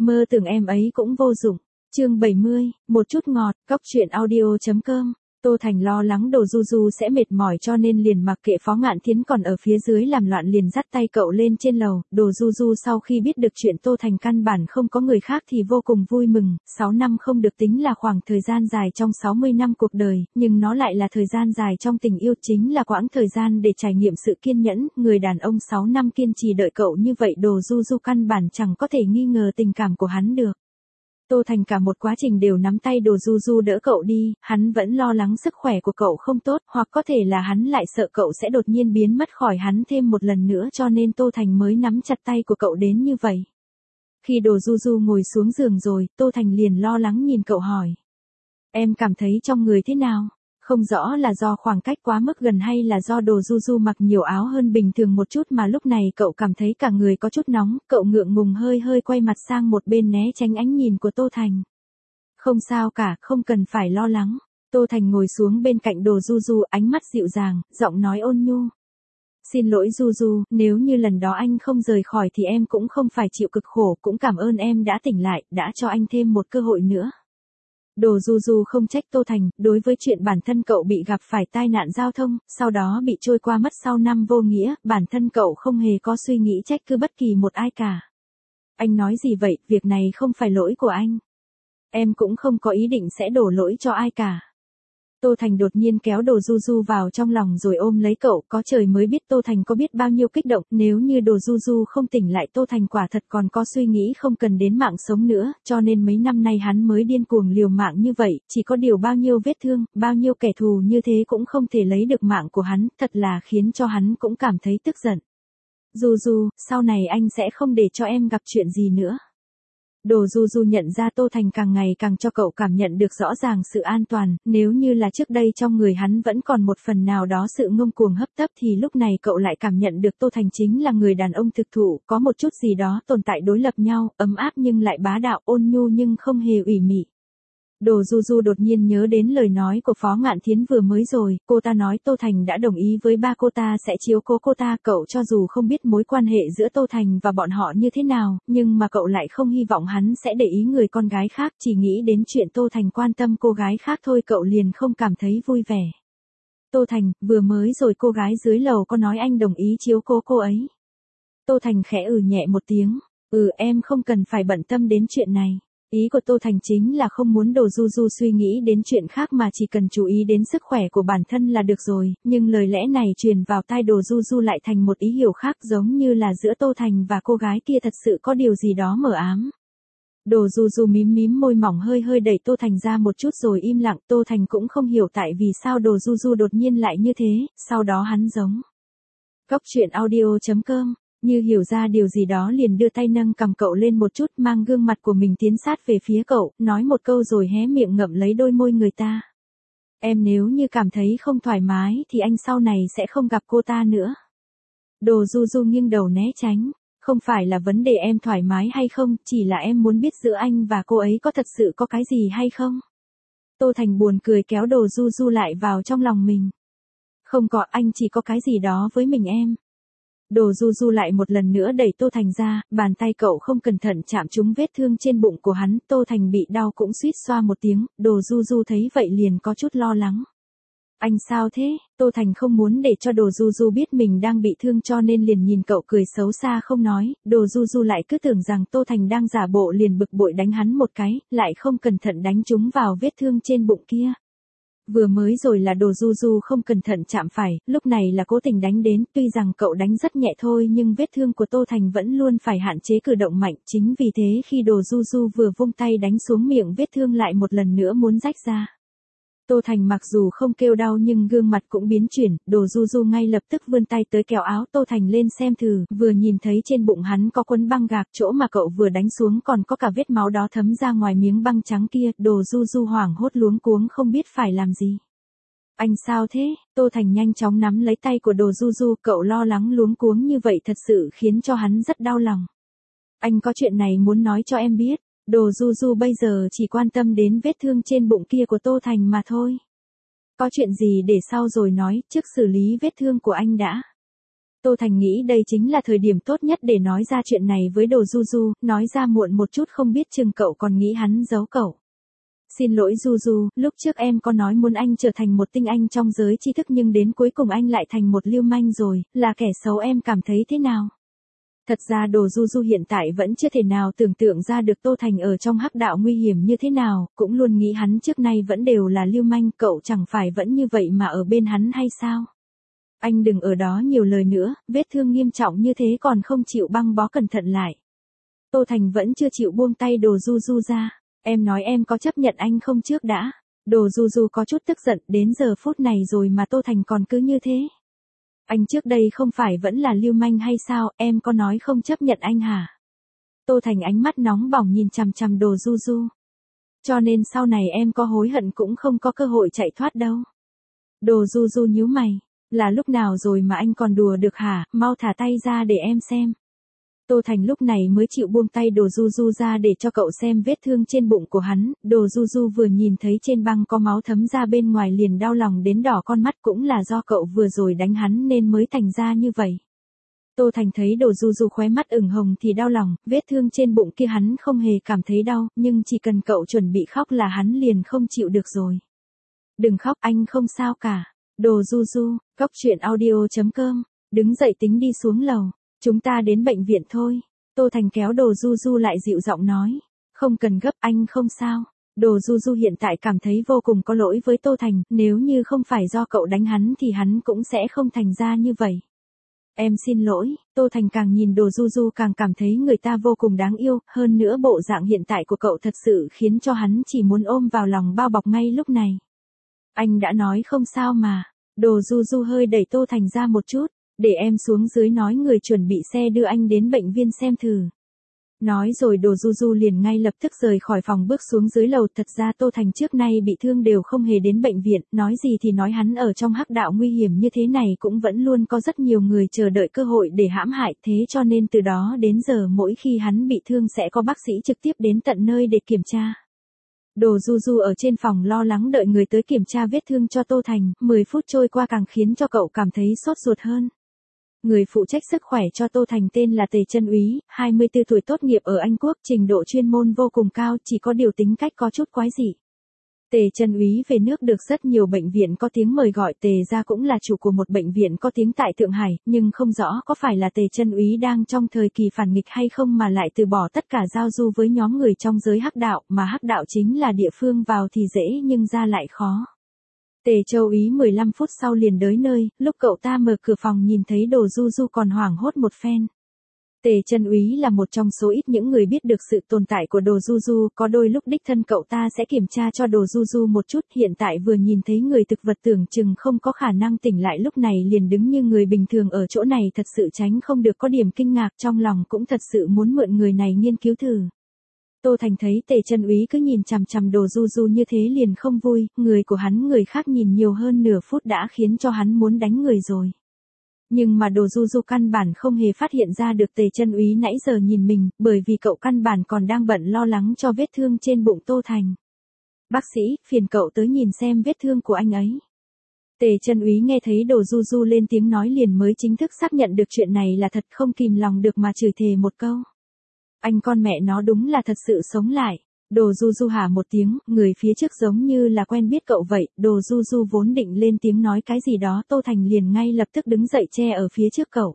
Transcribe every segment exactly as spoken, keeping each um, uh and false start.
Mơ tưởng em ấy cũng vô dụng. Chương bảy mươi, một chút ngọt, cóc truyện audio.com. Tô Thành lo lắng Đồ Du Du sẽ mệt mỏi cho nên liền mặc kệ Phó Ngạn Thiến còn ở phía dưới làm loạn liền dắt tay cậu lên trên lầu. Đồ Du Du sau khi biết được chuyện Tô Thành căn bản không có người khác thì vô cùng vui mừng. sáu năm không được tính là khoảng thời gian dài trong sáu mươi năm cuộc đời, nhưng nó lại là thời gian dài trong tình yêu, chính là quãng thời gian để trải nghiệm sự kiên nhẫn. Người đàn ông sáu năm kiên trì đợi cậu như vậy, Đồ Du Du căn bản chẳng có thể nghi ngờ tình cảm của hắn được. Tô Thành cả một quá trình đều nắm tay Đồ Du Du đỡ cậu đi, hắn vẫn lo lắng sức khỏe của cậu không tốt, hoặc có thể là hắn lại sợ cậu sẽ đột nhiên biến mất khỏi hắn thêm một lần nữa, cho nên Tô Thành mới nắm chặt tay của cậu đến như vậy. Khi Đồ Du Du ngồi xuống giường rồi, Tô Thành liền lo lắng nhìn cậu hỏi. Em cảm thấy trong người thế nào? Không rõ là do khoảng cách quá mức gần hay là do Đồ Du Du mặc nhiều áo hơn bình thường một chút mà lúc này cậu cảm thấy cả người có chút nóng, cậu ngượng ngùng hơi hơi quay mặt sang một bên né tránh ánh nhìn của Tô Thành. Không sao cả, không cần phải lo lắng. Tô Thành ngồi xuống bên cạnh Đồ Du Du, ánh mắt dịu dàng, giọng nói ôn nhu. Xin lỗi Du Du, nếu như lần đó anh không rời khỏi thì em cũng không phải chịu cực khổ, cũng cảm ơn em đã tỉnh lại, đã cho anh thêm một cơ hội nữa. Đồ Du Du không trách Tô Thành, đối với chuyện bản thân cậu bị gặp phải tai nạn giao thông, sau đó bị trôi qua mất sau năm vô nghĩa, bản thân cậu không hề có suy nghĩ trách cứ bất kỳ một ai cả. Anh nói gì vậy, việc này không phải lỗi của anh. Em cũng không có ý định sẽ đổ lỗi cho ai cả. Tô Thành đột nhiên kéo Đồ Du Du vào trong lòng rồi ôm lấy cậu, có trời mới biết Tô Thành có biết bao nhiêu kích động, nếu như Đồ Du Du không tỉnh lại Tô Thành quả thật còn có suy nghĩ không cần đến mạng sống nữa, cho nên mấy năm nay hắn mới điên cuồng liều mạng như vậy, chỉ có điều bao nhiêu vết thương, bao nhiêu kẻ thù như thế cũng không thể lấy được mạng của hắn, thật là khiến cho hắn cũng cảm thấy tức giận. Du Du, sau này anh sẽ không để cho em gặp chuyện gì nữa. Đồ Du Du nhận ra Tô Thành càng ngày càng cho cậu cảm nhận được rõ ràng sự an toàn, nếu như là trước đây trong người hắn vẫn còn một phần nào đó sự ngông cuồng hấp tấp thì lúc này cậu lại cảm nhận được Tô Thành chính là người đàn ông thực thụ, có một chút gì đó tồn tại đối lập nhau, ấm áp nhưng lại bá đạo, ôn nhu nhưng không hề ủy mị. Đồ Du Du đột nhiên nhớ đến lời nói của Phó Ngạn Thiến vừa mới rồi, cô ta nói Tô Thành đã đồng ý với ba cô ta sẽ chiếu cố cô ta, cậu cho dù không biết mối quan hệ giữa Tô Thành và bọn họ như thế nào, nhưng mà cậu lại không hy vọng hắn sẽ để ý người con gái khác, chỉ nghĩ đến chuyện Tô Thành quan tâm cô gái khác thôi cậu liền không cảm thấy vui vẻ. Tô Thành, vừa mới rồi cô gái dưới lầu có nói anh đồng ý chiếu cố cô ấy. Tô Thành khẽ ừ nhẹ một tiếng, ừ em không cần phải bận tâm đến chuyện này. Ý của Tô Thành chính là không muốn Đồ Du Du suy nghĩ đến chuyện khác mà chỉ cần chú ý đến sức khỏe của bản thân là được rồi, nhưng lời lẽ này truyền vào tai Đồ Du Du lại thành một ý hiểu khác, giống như là giữa Tô Thành và cô gái kia thật sự có điều gì đó mờ ám. Đồ Du Du mím mím môi mỏng hơi hơi đẩy Tô Thành ra một chút rồi im lặng, Tô Thành cũng không hiểu tại vì sao Đồ Du Du đột nhiên lại như thế, sau đó hắn giống. Cóc truyện audio.com. Như hiểu ra điều gì đó liền đưa tay nâng cầm cậu lên một chút, mang gương mặt của mình tiến sát về phía cậu, nói một câu rồi hé miệng ngậm lấy đôi môi người ta. Em nếu như cảm thấy không thoải mái thì anh sau này sẽ không gặp cô ta nữa. Đồ Du Du nghiêng đầu né tránh. Không phải là vấn đề em thoải mái hay không, chỉ là em muốn biết giữa anh và cô ấy có thật sự có cái gì hay không. Tô Thành buồn cười kéo Đồ Du Du lại vào trong lòng mình. Không có, anh chỉ có cái gì đó với mình em. Đồ Du Du lại một lần nữa đẩy Tô Thành ra, bàn tay cậu không cẩn thận chạm trúng vết thương trên bụng của hắn, Tô Thành bị đau cũng suýt xoa một tiếng, Đồ Du Du thấy vậy liền có chút lo lắng. Anh sao thế? Tô Thành không muốn để cho Đồ Du Du biết mình đang bị thương cho nên liền nhìn cậu cười xấu xa không nói, Đồ Du Du lại cứ tưởng rằng Tô Thành đang giả bộ liền bực bội đánh hắn một cái, lại không cẩn thận đánh trúng vào vết thương trên bụng kia. Vừa mới rồi là Đồ Du Du không cẩn thận chạm phải, lúc này là cố tình đánh đến, tuy rằng cậu đánh rất nhẹ thôi nhưng vết thương của Tô Thành vẫn luôn phải hạn chế cử động mạnh, chính vì thế khi Đồ Du Du vừa vung tay đánh xuống miệng vết thương lại một lần nữa muốn rách ra. Tô Thành mặc dù không kêu đau nhưng gương mặt cũng biến chuyển, Đồ Du Du ngay lập tức vươn tay tới kéo áo Tô Thành lên xem thử, vừa nhìn thấy trên bụng hắn có quấn băng gạc, chỗ mà cậu vừa đánh xuống còn có cả vết máu đó thấm ra ngoài miếng băng trắng kia, Đồ Du Du hoảng hốt luống cuống không biết phải làm gì. Anh sao thế? Tô Thành nhanh chóng nắm lấy tay của Đồ Du Du, cậu lo lắng luống cuống như vậy thật sự khiến cho hắn rất đau lòng. Anh có chuyện này muốn nói cho em biết. Đồ Du Du bây giờ chỉ quan tâm đến vết thương trên bụng kia của Tô Thành mà thôi. Có chuyện gì để sau rồi nói, trước xử lý vết thương của anh đã. Tô Thành nghĩ đây chính là thời điểm tốt nhất để nói ra chuyện này với Đồ Du Du, nói ra muộn một chút không biết chừng cậu còn nghĩ hắn giấu cậu. Xin lỗi Du Du, lúc trước em có nói muốn anh trở thành một tinh anh trong giới tri thức nhưng đến cuối cùng anh lại thành một lưu manh rồi, là kẻ xấu em cảm thấy thế nào? Thật ra Đồ Du Du hiện tại vẫn chưa thể nào tưởng tượng ra được Tô Thành ở trong hắc đạo nguy hiểm như thế nào, cũng luôn nghĩ hắn trước nay vẫn đều là lưu manh, cậu chẳng phải vẫn như vậy mà ở bên hắn hay sao? Anh đừng ở đó nhiều lời nữa, vết thương nghiêm trọng như thế còn không chịu băng bó cẩn thận lại. Tô Thành vẫn chưa chịu buông tay Đồ Du Du ra. Em nói em có chấp nhận anh không trước đã. Đồ Du Du có chút tức giận, đến giờ phút này rồi mà Tô Thành còn cứ như thế. Anh trước đây không phải vẫn là lưu manh hay sao, em có nói không chấp nhận anh hả? Tô Thành ánh mắt nóng bỏng nhìn chằm chằm Đồ Du Du. Cho nên sau này em có hối hận cũng không có cơ hội chạy thoát đâu. Đồ Du Du nhíu mày, là lúc nào rồi mà anh còn đùa được hả, mau thả tay ra để em xem. Tô Thành lúc này mới chịu buông tay Đồ Du Du ra để cho cậu xem vết thương trên bụng của hắn, Đồ Du Du vừa nhìn thấy trên băng có máu thấm ra bên ngoài liền đau lòng đến đỏ con mắt, cũng là do cậu vừa rồi đánh hắn nên mới thành ra như vậy. Tô Thành thấy Đồ Du Du khóe mắt ửng hồng thì đau lòng, vết thương trên bụng kia hắn không hề cảm thấy đau, nhưng chỉ cần cậu chuẩn bị khóc là hắn liền không chịu được rồi. Đừng khóc, anh không sao cả. Đồ Du Du, cóc truyện audio chấm com, đứng dậy tính đi xuống lầu. Chúng ta đến bệnh viện thôi. Tô Thành kéo Đồ Du Du lại dịu giọng nói. Không cần gấp, anh không sao. Đồ Du Du hiện tại cảm thấy vô cùng có lỗi với Tô Thành, nếu như không phải do cậu đánh hắn thì hắn cũng sẽ không thành ra như vậy. Em xin lỗi, Tô Thành càng nhìn Đồ Du Du càng cảm thấy người ta vô cùng đáng yêu, hơn nữa bộ dạng hiện tại của cậu thật sự khiến cho hắn chỉ muốn ôm vào lòng bao bọc ngay lúc này. Anh đã nói không sao mà. Đồ Du Du hơi đẩy Tô Thành ra một chút. Để em xuống dưới nói người chuẩn bị xe đưa anh đến bệnh viện xem thử. Nói rồi Đồ Du Du liền ngay lập tức rời khỏi phòng bước xuống dưới lầu. Thật ra Tô Thành trước nay bị thương đều không hề đến bệnh viện, nói gì thì nói hắn ở trong hắc đạo nguy hiểm như thế này cũng vẫn luôn có rất nhiều người chờ đợi cơ hội để hãm hại, thế cho nên từ đó đến giờ mỗi khi hắn bị thương sẽ có bác sĩ trực tiếp đến tận nơi để kiểm tra. Đồ Du Du ở trên phòng lo lắng đợi người tới kiểm tra vết thương cho Tô Thành, mười phút trôi qua càng khiến cho cậu cảm thấy sốt ruột hơn. Người phụ trách sức khỏe cho Tô Thành tên là Tề Chân Úy, hai mươi tư tuổi tốt nghiệp ở Anh Quốc, trình độ chuyên môn vô cùng cao, chỉ có điều tính cách có chút quái dị. Tề Chân Úy về nước được rất nhiều bệnh viện có tiếng mời gọi, Tề gia cũng là chủ của một bệnh viện có tiếng tại Thượng Hải, nhưng không rõ có phải là Tề Chân Úy đang trong thời kỳ phản nghịch hay không mà lại từ bỏ tất cả giao du với nhóm người trong giới hắc đạo, mà hắc đạo chính là địa phương vào thì dễ nhưng ra lại khó. Tề Châu Úy mười lăm phút sau liền tới nơi, lúc cậu ta mở cửa phòng nhìn thấy Đồ Du Du còn hoảng hốt một phen. Tề Chân Úy là một trong số ít những người biết được sự tồn tại của Đồ Du Du, có đôi lúc đích thân cậu ta sẽ kiểm tra cho Đồ Du Du một chút, hiện tại vừa nhìn thấy người thực vật tưởng chừng không có khả năng tỉnh lại lúc này liền đứng như người bình thường ở chỗ này thật sự tránh không được có điểm kinh ngạc, trong lòng cũng thật sự muốn mượn người này nghiên cứu thử. Tô Thành thấy Tề Chân Úy cứ nhìn chằm chằm Đồ Du Du như thế liền không vui, người của hắn người khác nhìn nhiều hơn nửa phút đã khiến cho hắn muốn đánh người rồi. Nhưng mà Đồ Du Du căn bản không hề phát hiện ra được Tề Chân Úy nãy giờ nhìn mình, bởi vì cậu căn bản còn đang bận lo lắng cho vết thương trên bụng Tô Thành. Bác sĩ, phiền cậu tới nhìn xem vết thương của anh ấy. Tề Chân Úy nghe thấy Đồ Du Du lên tiếng nói liền mới chính thức xác nhận được chuyện này là thật, không kìm lòng được mà chửi thề một câu. Anh con mẹ nó đúng là thật sự sống lại. Đồ Du Du hả một tiếng, người phía trước giống như là quen biết cậu vậy, Đồ Du Du vốn định lên tiếng nói cái gì đó, Tô Thành liền ngay lập tức đứng dậy che ở phía trước cậu.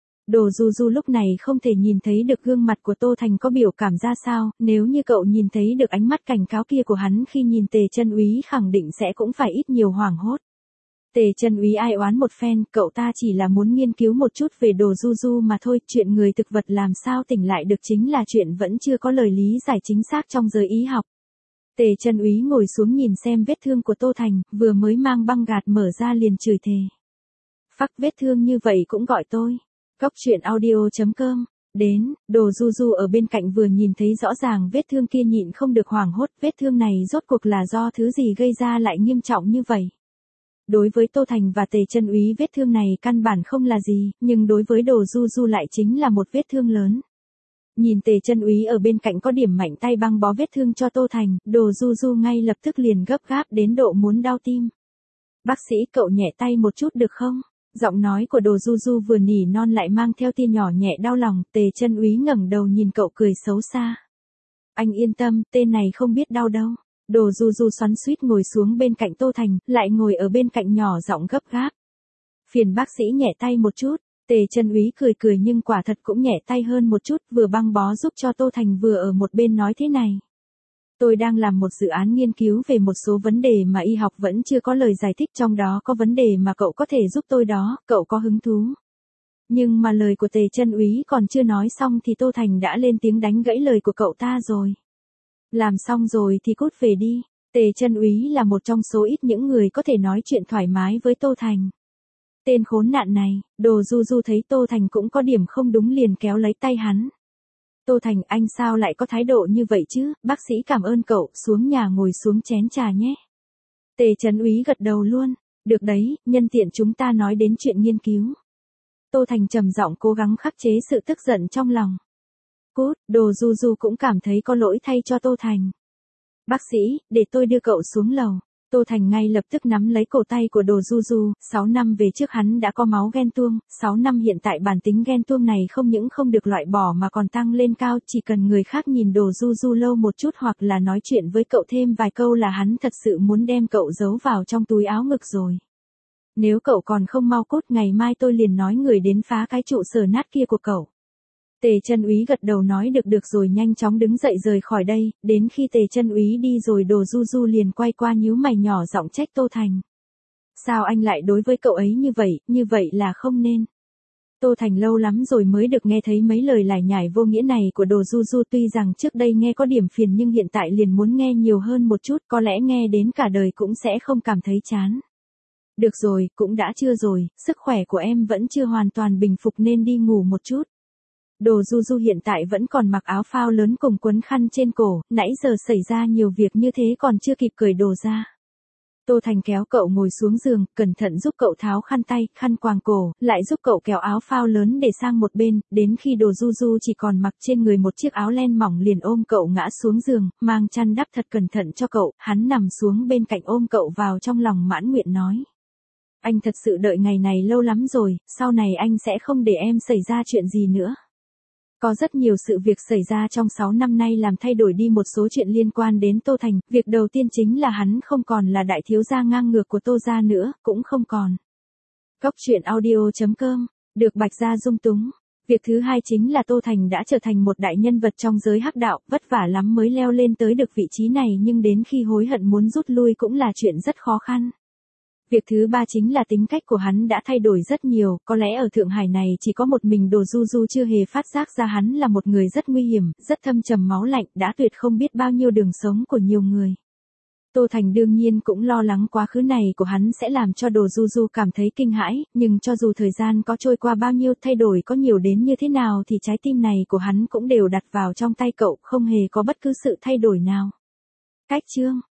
Đồ Du Du lúc này không thể nhìn thấy được gương mặt của Tô Thành có biểu cảm ra sao, nếu như cậu nhìn thấy được ánh mắt cảnh cáo kia của hắn khi nhìn Tề Chân Úy khẳng định sẽ cũng phải ít nhiều hoảng hốt. Tề Chân Úy ai oán một phen, cậu ta chỉ là muốn nghiên cứu một chút về Đồ Du Du mà thôi, chuyện người thực vật làm sao tỉnh lại được chính là chuyện vẫn chưa có lời lý giải chính xác trong giới y học. Tề Chân Úy ngồi xuống nhìn xem vết thương của Tô Thành, vừa mới mang băng gạt mở ra liền chửi thề. Phắc, vết thương như vậy cũng gọi tôi. Cóc truyện audio chấm com. Đến, Đồ Du Du ở bên cạnh vừa nhìn thấy rõ ràng vết thương kia nhịn không được hoảng hốt, vết thương này rốt cuộc là do thứ gì gây ra lại nghiêm trọng như vậy. Đối với Tô Thành và Tề Chân Úy vết thương này căn bản không là gì, nhưng đối với Đồ Du Du lại chính là một vết thương lớn. Nhìn Tề Chân Úy ở bên cạnh có điểm mạnh tay băng bó vết thương cho Tô Thành, Đồ Du Du ngay lập tức liền gấp gáp đến độ muốn đau tim. Bác sĩ, cậu nhẹ tay một chút được không? Giọng nói của Đồ Du Du vừa nỉ non lại mang theo tia nhỏ nhẹ đau lòng, Tề Chân Úy ngẩng đầu nhìn cậu cười xấu xa. Anh yên tâm, tên này không biết đau đâu. Đồ Du Du xoắn xuýt ngồi xuống bên cạnh Tô Thành, lại ngồi ở bên cạnh nhỏ giọng gấp gáp. Phiền bác sĩ nhẹ tay một chút. Tề Chân Úy cười cười nhưng quả thật cũng nhẹ tay hơn một chút, vừa băng bó giúp cho Tô Thành vừa ở một bên nói thế này. Tôi đang làm một dự án nghiên cứu về một số vấn đề mà y học vẫn chưa có lời giải thích, trong đó có vấn đề mà cậu có thể giúp tôi đó, cậu có hứng thú. Nhưng mà lời của Tề Chân Úy còn chưa nói xong thì Tô Thành đã lên tiếng đánh gãy lời của cậu ta rồi. Làm xong rồi thì cút về đi. Tề Chân Úy là một trong số ít những người có thể nói chuyện thoải mái với Tô Thành. Tên khốn nạn này, Đồ Du Du thấy Tô Thành cũng có điểm không đúng liền kéo lấy tay hắn. Tô Thành, anh sao lại có thái độ như vậy chứ, bác sĩ cảm ơn cậu, xuống nhà ngồi xuống chén trà nhé. Tề Chân Úy gật đầu luôn, được đấy, nhân tiện chúng ta nói đến chuyện nghiên cứu. Tô Thành trầm giọng cố gắng khắc chế sự tức giận trong lòng. Cút, Đồ Du Du cũng cảm thấy có lỗi thay cho Tô Thành. Bác sĩ, để tôi đưa cậu xuống lầu. Tô Thành ngay lập tức nắm lấy cổ tay của Đồ Du Du, sáu năm về trước hắn đã có máu ghen tuông, sáu năm hiện tại bản tính ghen tuông này không những không được loại bỏ mà còn tăng lên cao, chỉ cần người khác nhìn Đồ Du Du lâu một chút hoặc là nói chuyện với cậu thêm vài câu là hắn thật sự muốn đem cậu giấu vào trong túi áo ngực rồi. Nếu cậu còn không mau cút, ngày mai tôi liền nói người đến phá cái trụ sở nát kia của cậu. Tề Chân Úy gật đầu nói được được rồi nhanh chóng đứng dậy rời khỏi đây, đến khi Tề Chân Úy đi rồi Đồ Du Du liền quay qua nhíu mày nhỏ giọng trách Tô Thành. Sao anh lại đối với cậu ấy như vậy, như vậy là không nên. Tô Thành lâu lắm rồi mới được nghe thấy mấy lời lải nhải vô nghĩa này của Đồ Du Du, tuy rằng trước đây nghe có điểm phiền nhưng hiện tại liền muốn nghe nhiều hơn một chút, có lẽ nghe đến cả đời cũng sẽ không cảm thấy chán. Được rồi, cũng đã trưa rồi, sức khỏe của em vẫn chưa hoàn toàn bình phục nên đi ngủ một chút. Đồ Du Du hiện tại vẫn còn mặc áo phao lớn cùng quấn khăn trên cổ, nãy giờ xảy ra nhiều việc như thế còn chưa kịp cởi đồ ra. Tô Thành kéo cậu ngồi xuống giường, cẩn thận giúp cậu tháo khăn tay, khăn quàng cổ, lại giúp cậu kéo áo phao lớn để sang một bên, đến khi Đồ Du Du chỉ còn mặc trên người một chiếc áo len mỏng liền ôm cậu ngã xuống giường, mang chăn đắp thật cẩn thận cho cậu, hắn nằm xuống bên cạnh ôm cậu vào trong lòng mãn nguyện nói. Anh thật sự đợi ngày này lâu lắm rồi, sau này anh sẽ không để em xảy ra chuyện gì nữa. Có rất nhiều sự việc xảy ra trong sáu năm nay làm thay đổi đi một số chuyện liên quan đến Tô Thành, việc đầu tiên chính là hắn không còn là đại thiếu gia ngang ngược của Tô gia nữa, cũng không còn. Góc truyện audio chấm com, được Bạch Gia dung túng. Việc thứ hai chính là Tô Thành đã trở thành một đại nhân vật trong giới hắc đạo, vất vả lắm mới leo lên tới được vị trí này nhưng đến khi hối hận muốn rút lui cũng là chuyện rất khó khăn. Việc thứ ba chính là tính cách của hắn đã thay đổi rất nhiều, có lẽ ở Thượng Hải này chỉ có một mình Đồ Du Du chưa hề phát giác ra hắn là một người rất nguy hiểm, rất thâm trầm máu lạnh, đã tuyệt không biết bao nhiêu đường sống của nhiều người. Tô Thành đương nhiên cũng lo lắng quá khứ này của hắn sẽ làm cho Đồ Du Du cảm thấy kinh hãi, nhưng cho dù thời gian có trôi qua bao nhiêu, thay đổi có nhiều đến như thế nào thì trái tim này của hắn cũng đều đặt vào trong tay cậu, không hề có bất cứ sự thay đổi nào. Cách chương